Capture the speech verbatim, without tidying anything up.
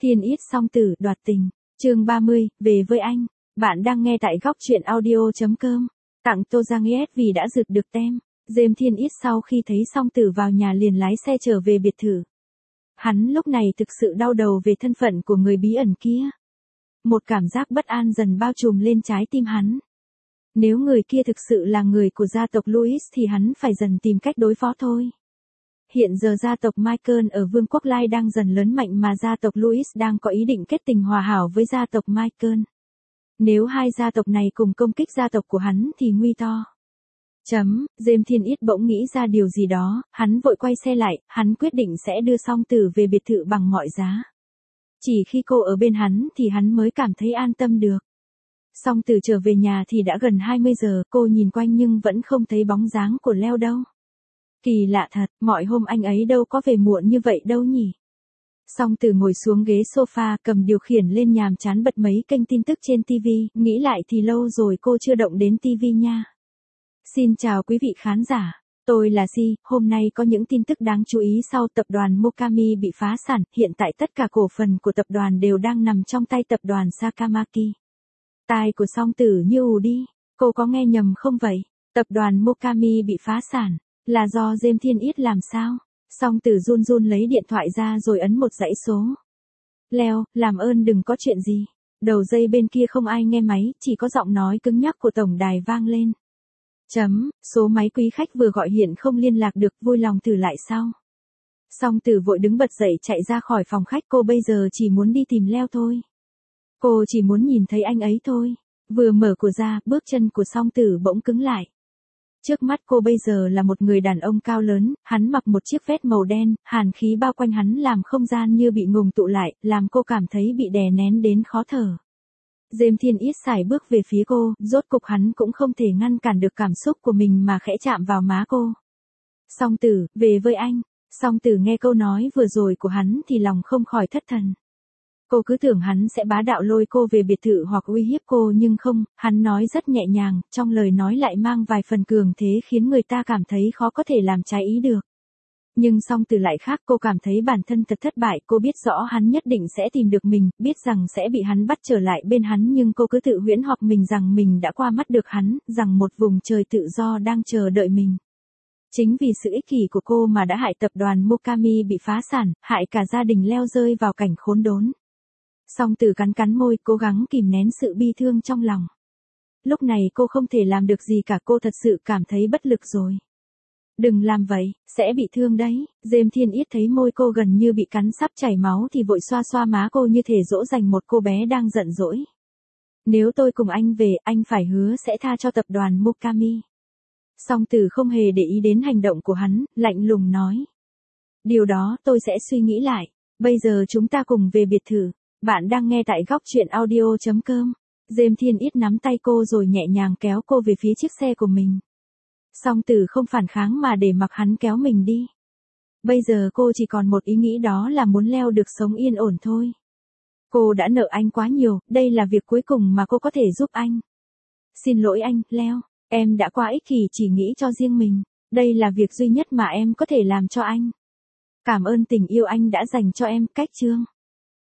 Thiên Yết song tử đoạt tình, chương ba mươi, về với anh. Bạn đang nghe tại góc truyện audio.com. Tặng Tô Giang Yết vì đã rực được tem. Dêm Thiên Yết sau khi thấy song tử vào nhà liền lái xe trở về biệt thự. Hắn lúc này thực sự đau đầu về thân phận của người bí ẩn kia. Một cảm giác bất an dần bao trùm lên trái tim hắn. Nếu người kia thực sự là người của gia tộc Louis thì hắn phải dần tìm cách đối phó thôi. Hiện giờ gia tộc Michael ở Vương quốc Lai đang dần lớn mạnh mà gia tộc Louis đang có ý định kết tình hòa hảo với gia tộc Michael. Nếu hai gia tộc này cùng công kích gia tộc của hắn thì nguy to. Chấm, Dêm Thiên Yết bỗng nghĩ ra điều gì đó, hắn vội quay xe lại, hắn quyết định sẽ đưa song tử về biệt thự bằng mọi giá. Chỉ khi cô ở bên hắn thì hắn mới cảm thấy an tâm được. Song tử trở về nhà thì đã gần hai mươi giờ, cô nhìn quanh nhưng vẫn không thấy bóng dáng của Leo đâu. Kỳ lạ thật, mọi hôm anh ấy đâu có về muộn như vậy đâu nhỉ. Song tử ngồi xuống ghế sofa cầm điều khiển lên nhàm chán bật mấy kênh tin tức trên ti vi, nghĩ lại thì lâu rồi cô chưa động đến ti vi nha. Xin chào quý vị khán giả, tôi là Si, hôm nay có những tin tức đáng chú ý sau tập đoàn Mokami bị phá sản, hiện tại tất cả cổ phần của tập đoàn đều đang nằm trong tay tập đoàn Sakamaki. Tai của song tử như ù đi, cô có nghe nhầm không vậy? Tập đoàn Mokami bị phá sản, là do Dêm Thiên Yết làm sao? Song tử run run lấy điện thoại ra rồi ấn một dãy số. Leo, làm ơn đừng có chuyện gì. Đầu dây bên kia không ai nghe máy, chỉ có giọng nói cứng nhắc của tổng đài vang lên. Chấm, số máy quý khách vừa gọi hiện không liên lạc được, vui lòng thử lại sau. Song tử vội đứng bật dậy chạy ra khỏi phòng khách, cô bây giờ chỉ muốn đi tìm Leo thôi. Cô chỉ muốn nhìn thấy anh ấy thôi. Vừa mở cửa ra, bước chân của song tử bỗng cứng lại. Trước mắt cô bây giờ là một người đàn ông cao lớn, hắn mặc một chiếc vest màu đen, hàn khí bao quanh hắn làm không gian như bị ngùng tụ lại, làm cô cảm thấy bị đè nén đến khó thở. Dêm Thiên Yết sải bước về phía cô, rốt cục hắn cũng không thể ngăn cản được cảm xúc của mình mà khẽ chạm vào má cô. Song tử, về với anh. Song tử nghe câu nói vừa rồi của hắn thì lòng không khỏi thất thần. Cô cứ tưởng hắn sẽ bá đạo lôi cô về biệt thự hoặc uy hiếp cô nhưng không, hắn nói rất nhẹ nhàng, trong lời nói lại mang vài phần cường thế khiến người ta cảm thấy khó có thể làm trái ý được. Nhưng song tử lại khác, cô cảm thấy bản thân thật thất bại, cô biết rõ hắn nhất định sẽ tìm được mình, biết rằng sẽ bị hắn bắt trở lại bên hắn nhưng cô cứ tự huyễn hoặc mình rằng mình đã qua mắt được hắn, rằng một vùng trời tự do đang chờ đợi mình. Chính vì sự ích kỷ của cô mà đã hại tập đoàn Mokami bị phá sản, hại cả gia đình Leo rơi vào cảnh khốn đốn. Song tử cắn cắn môi, cố gắng kìm nén sự bi thương trong lòng. Lúc này cô không thể làm được gì cả, cô thật sự cảm thấy bất lực rồi. Đừng làm vậy, sẽ bị thương đấy. Dêm Thiên Yết thấy môi cô gần như bị cắn sắp chảy máu thì vội xoa xoa má cô như thể dỗ dành một cô bé đang giận dỗi. Nếu tôi cùng anh về, anh phải hứa sẽ tha cho tập đoàn Mokami. Song tử không hề để ý đến hành động của hắn, lạnh lùng nói. Điều đó tôi sẽ suy nghĩ lại, bây giờ chúng ta cùng về biệt thự. Bạn đang nghe tại góc truyện audio.com. Dêm Thiên Yết nắm tay cô rồi nhẹ nhàng kéo cô về phía chiếc xe của mình. Song tử không phản kháng mà để mặc hắn kéo mình đi. Bây giờ cô chỉ còn một ý nghĩ, đó là muốn Leo được sống yên ổn thôi. Cô đã nợ anh quá nhiều, đây là việc cuối cùng mà cô có thể giúp anh. Xin lỗi anh, Leo, em đã quá ích kỷ chỉ nghĩ cho riêng mình. Đây là việc duy nhất mà em có thể làm cho anh. Cảm ơn tình yêu anh đã dành cho em, cách chương.